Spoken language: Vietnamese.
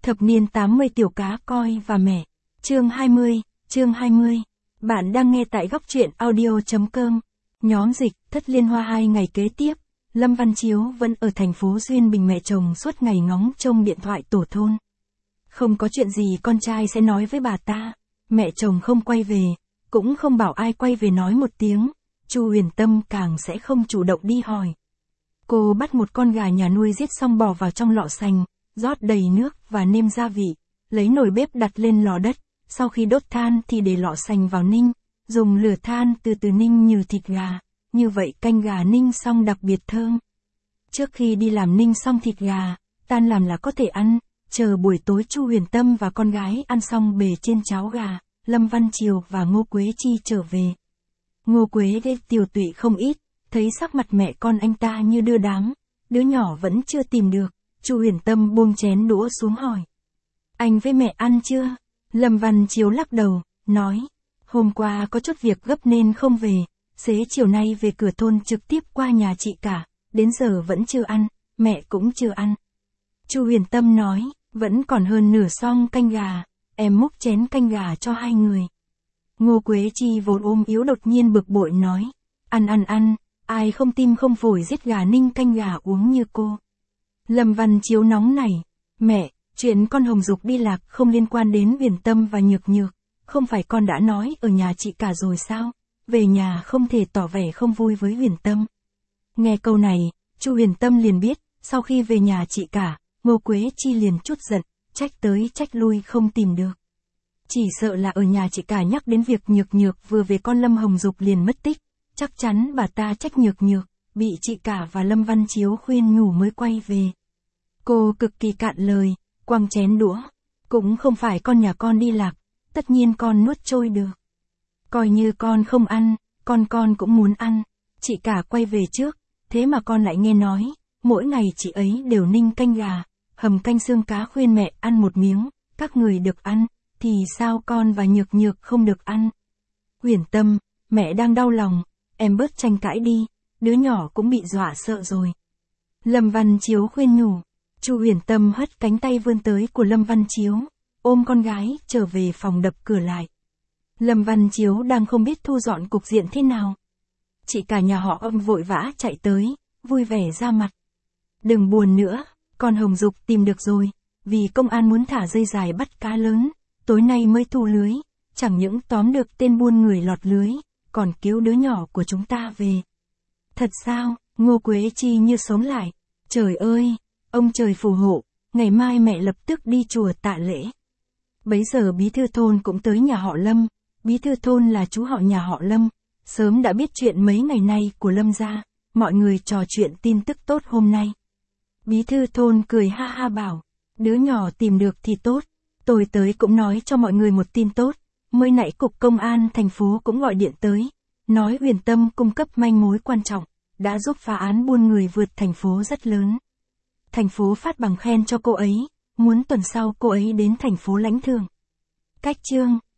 Thập niên 80 tiểu cá coi và mẹ. Chương 20. Bạn đang nghe tại góc truyện audio.com. Nhóm dịch, Thất Liên Hoa 2 ngày kế tiếp. Lâm Văn Chiếu vẫn ở thành phố Duyên Bình, mẹ chồng suốt ngày ngóng trông điện thoại tổ thôn. Không có chuyện gì con trai sẽ nói với bà ta. Mẹ chồng không quay về, cũng không bảo ai quay về nói một tiếng. Chu Huyền Tâm càng sẽ không chủ động đi hỏi. Cô bắt một con gà nhà nuôi giết xong bỏ vào trong lọ sành, rót đầy nước và nêm gia vị, lấy nồi bếp đặt lên lò đất, sau khi đốt than thì để lọ sành vào ninh, dùng lửa than từ từ ninh như thịt gà, như vậy canh gà ninh xong đặc biệt thơm. Trước khi đi làm ninh xong thịt gà, tan làm là có thể ăn, chờ buổi tối Chu Huyền Tâm và con gái ăn xong bề trên cháo gà, Lâm Văn Chiếu và Ngô Quế Chi trở về. Ngô Quế đê tiều tụy không ít, thấy sắc mặt mẹ con anh ta như đưa đám, đứa nhỏ vẫn chưa tìm được. Chu Huyền Tâm buông chén đũa xuống hỏi. Anh với mẹ ăn chưa? Lâm Văn Chiếu lắc đầu, nói. Hôm qua có chút việc gấp nên không về, xế chiều nay về cửa thôn trực tiếp qua nhà chị cả, đến giờ vẫn chưa ăn, mẹ cũng chưa ăn. Chu Huyền Tâm nói, vẫn còn hơn nửa xong canh gà, em múc chén canh gà cho hai người. Ngô Quế Chi vốn ôm yếu đột nhiên bực bội nói. Ăn, ai không tim không phổi giết gà ninh canh gà uống như cô. Lâm Văn Chiếu nóng nảy, mẹ, chuyện con Hồng Dục đi lạc không liên quan đến Huyền Tâm và Nhược Nhược, không phải con đã nói ở nhà chị cả rồi sao, về nhà không thể tỏ vẻ không vui với Huyền Tâm. Nghe câu này, Chu Huyền Tâm liền biết, sau khi về nhà chị cả, Ngô Quế Chi liền chút giận, trách tới trách lui không tìm được. Chỉ sợ là ở nhà chị cả nhắc đến việc Nhược Nhược vừa về con Lâm Hồng Dục liền mất tích, chắc chắn bà ta trách Nhược Nhược, bị chị cả và Lâm Văn Chiếu khuyên nhủ mới quay về. Cô cực kỳ cạn lời, quăng chén đũa. Cũng không phải con nhà con đi lạc, tất nhiên con nuốt trôi được. Coi như con không ăn, con cũng muốn ăn. Chị cả quay về trước, thế mà con lại nghe nói, mỗi ngày chị ấy đều ninh canh gà, hầm canh xương cá khuyên mẹ ăn một miếng, các người được ăn, thì sao con và Nhược Nhược không được ăn? Huyền Tâm, mẹ đang đau lòng, em bớt tranh cãi đi, đứa nhỏ cũng bị dọa sợ rồi. Lâm Văn Chiếu khuyên nhủ. Chu Huyền Tâm hất cánh tay vươn tới của Lâm Văn Chiếu, ôm con gái trở về phòng đập cửa lại. Lâm Văn Chiếu đang không biết thu dọn cục diện thế nào. Chị cả nhà họ Âm vội vã chạy tới, vui vẻ ra mặt. Đừng buồn nữa, con Hồng Dục tìm được rồi, vì công an muốn thả dây dài bắt cá lớn, tối nay mới thu lưới, chẳng những tóm được tên buôn người lọt lưới, còn cứu đứa nhỏ của chúng ta về. Thật sao? Ngô Quế Chi như sống lại. Trời ơi! Ông trời phù hộ, ngày mai mẹ lập tức đi chùa tạ lễ. Bấy giờ bí thư thôn cũng tới nhà họ Lâm, bí thư thôn là chú họ nhà họ Lâm, sớm đã biết chuyện mấy ngày nay của Lâm gia, mọi người trò chuyện tin tức tốt hôm nay. Bí thư thôn cười ha ha bảo, đứa nhỏ tìm được thì tốt, tôi tới cũng nói cho mọi người một tin tốt, mới nãy cục công an thành phố cũng gọi điện tới, nói Huyền Tâm cung cấp manh mối quan trọng, đã giúp phá án buôn người vượt thành phố rất lớn. Thành phố phát bằng khen cho cô ấy, muốn tuần sau cô ấy đến thành phố lãnh thưởng. Cách chương